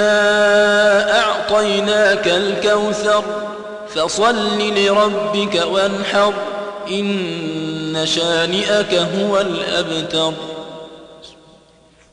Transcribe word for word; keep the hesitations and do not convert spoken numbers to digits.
أعطيناك الكوثر فصل لربك وانحر إن شانئك هو الأبتر.